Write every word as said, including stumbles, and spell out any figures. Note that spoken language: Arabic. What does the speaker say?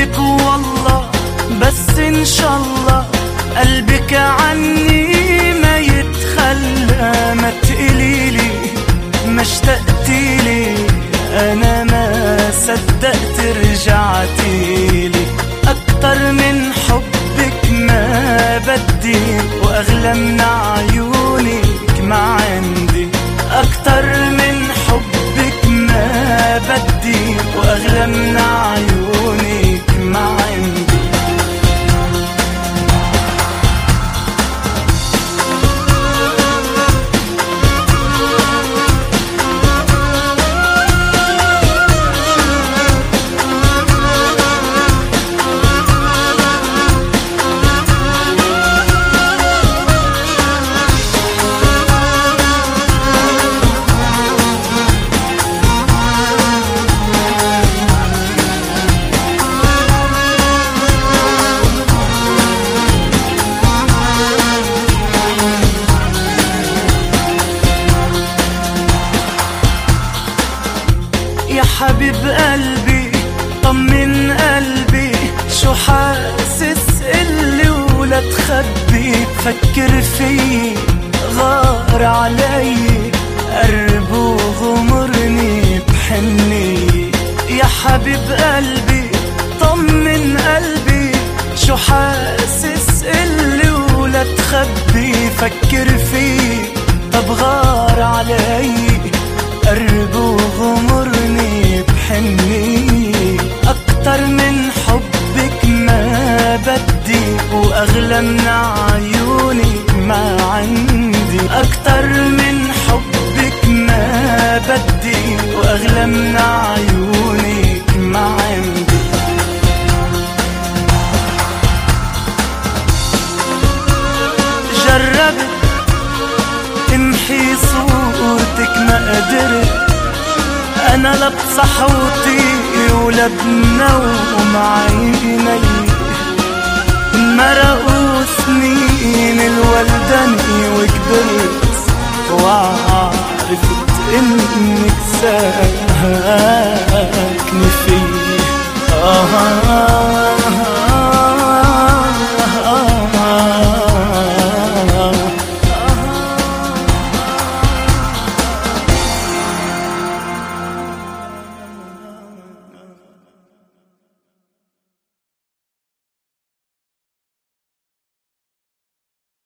بحبك والله، بس ان شاء الله قلبك عني ما يتخلى. ما تقليلي ما اشتقتيلي، انا ما صدقت رجعتيلي. اكتر من حبك ما بدي، واغلى من عيونك ما عندي. اكتر من حبك ما بدي، واغلى من عيونك ما عندي. يا حبيب قلبي طمن قلبي، شو حاسس اللي ولا تخبي. فكر فيي غار علي، قرب وغمرني بحني. يا حبيب قلبي طمن قلبي، شو حاسس اللي ولا تخبي. فكر فيي طب غار علي، قرب وغمرني بحني. أكتر من حبك ما بدي، وأغلى من عيونك ما عندي. أكتر من حبك ما بدي، وأغلى من عيونك ما عندي. جربت تمحي صورتك ما قدرت، أنا لا بصحوتي ولا بنوم عيني. مرقوا سنين الولدني وكبرت، وعرفت إنك ساكنة